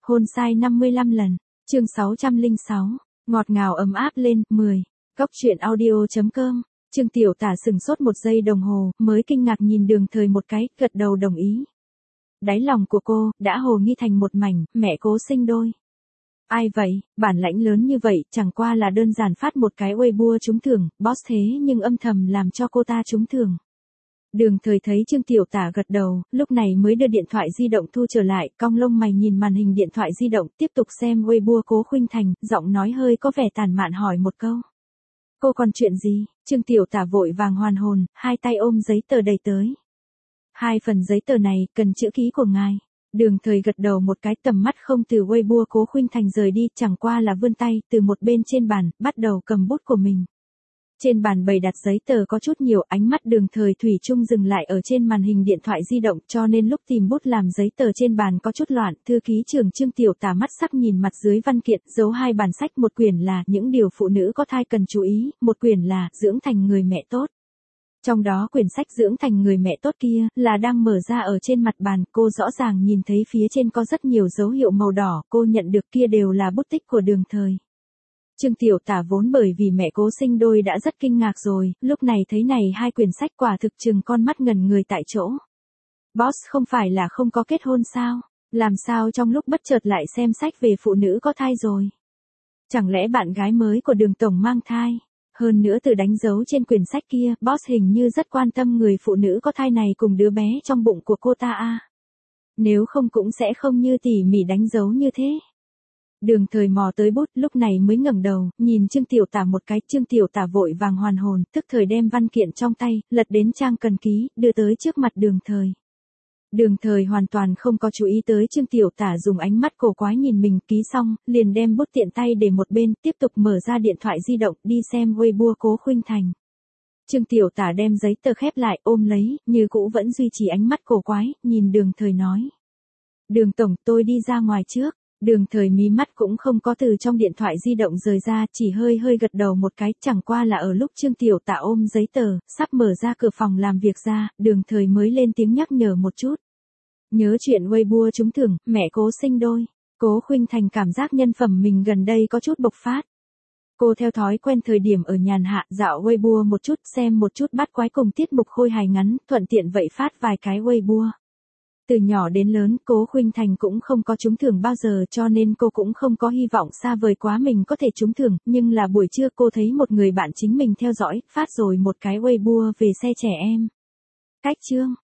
Hôn sai 55 lần. Chương 606. Ngọt ngào ấm áp lên, 10. Cóc truyện audio.com. Trương Tiểu Tả sừng sốt một giây đồng hồ, mới kinh ngạc nhìn Đường Thời một cái, gật đầu đồng ý. Đáy lòng của cô, đã hồ nghi thành một mảnh, mẹ Cố sinh đôi. Ai vậy, bản lãnh lớn như vậy, chẳng qua là đơn giản phát một cái Weibo trúng thưởng, boss thế nhưng âm thầm làm cho cô ta trúng thưởng. Đường Thời thấy Trương Tiểu Tả gật đầu, lúc này mới đưa điện thoại di động thu trở lại, cong lông mày nhìn màn hình điện thoại di động, tiếp tục xem Weibo Cố Khuynh Thành, giọng nói hơi có vẻ tàn mạn hỏi một câu. Cô còn chuyện gì? Trương Tiểu Tả vội vàng hoàn hồn, hai tay ôm giấy tờ đầy tới. 2 phần giấy tờ này, cần chữ ký của ngài. Đường Thời gật đầu một cái, tầm mắt không từ Weibo Cố Khuynh Thành rời đi, chẳng qua là vươn tay, từ một bên trên bàn, bắt đầu cầm bút của mình. Trên bàn bày đặt giấy tờ có chút nhiều, ánh mắt Đường Thời thủy chung dừng lại ở trên màn hình điện thoại di động, cho nên lúc tìm bút làm giấy tờ trên bàn có chút loạn. Thư ký trưởng Trương Tiểu Tả mắt sắc nhìn mặt dưới văn kiện, giấu 2 bản sách, một quyển là Những điều phụ nữ có thai cần chú ý, một quyển là Dưỡng thành người mẹ tốt. Trong đó quyển sách Dưỡng thành người mẹ tốt kia, là đang mở ra ở trên mặt bàn, cô rõ ràng nhìn thấy phía trên có rất nhiều dấu hiệu màu đỏ, cô nhận được kia đều là bút tích của Đường Thời. Trương Tiểu Tả vốn bởi vì mẹ Cố sinh đôi đã rất kinh ngạc rồi, lúc này thấy này 2 quyển sách quả thực chừng con mắt ngẩn người tại chỗ. Boss không phải là không có kết hôn sao? Làm sao trong lúc bất chợt lại xem sách về phụ nữ có thai rồi? Chẳng lẽ bạn gái mới của Đường tổng mang thai? Hơn nữa từ đánh dấu trên quyển sách kia, boss hình như rất quan tâm người phụ nữ có thai này cùng đứa bé trong bụng của cô ta à? Nếu không cũng sẽ không như tỉ mỉ đánh dấu như thế. Đường Thời mò tới bút, lúc này mới ngẩng đầu, nhìn Trương Tiểu Tả một cái, Trương Tiểu Tả vội vàng hoàn hồn, tức thời đem văn kiện trong tay, lật đến trang cần ký, đưa tới trước mặt Đường Thời. Đường Thời hoàn toàn không có chú ý tới Trương Tiểu Tả dùng ánh mắt cổ quái nhìn mình, ký xong, liền đem bút tiện tay để một bên, tiếp tục mở ra điện thoại di động, đi xem Weibo Cố Khuynh Thành. Trương Tiểu Tả đem giấy tờ khép lại, ôm lấy, như cũ vẫn duy trì ánh mắt cổ quái, nhìn Đường Thời nói. Đường tổng, tôi đi ra ngoài trước. Đường Thời mí mắt cũng không có từ trong điện thoại di động rời ra, chỉ hơi gật đầu một cái, chẳng qua là ở lúc Trương Tiểu Tả ôm giấy tờ, sắp mở ra cửa phòng làm việc ra, Đường Thời mới lên tiếng nhắc nhở một chút. Nhớ chuyện Weibo trúng thưởng, mẹ Cố sinh đôi. Cố Khuynh Thành cảm giác nhân phẩm mình gần đây có chút bộc phát. Cô theo thói quen thời điểm ở nhàn hạ, dạo Weibo một chút, xem một chút bắt quái cùng tiết mục khôi hài ngắn, thuận tiện vậy phát vài cái Weibo. Từ nhỏ đến lớn, Cố Khuynh Thành cũng không có trúng thưởng bao giờ, cho nên cô cũng không có hy vọng xa vời quá mình có thể trúng thưởng, nhưng là buổi trưa cô thấy một người bạn chính mình theo dõi, phát rồi một cái Weibo về xe trẻ em. Cách chương,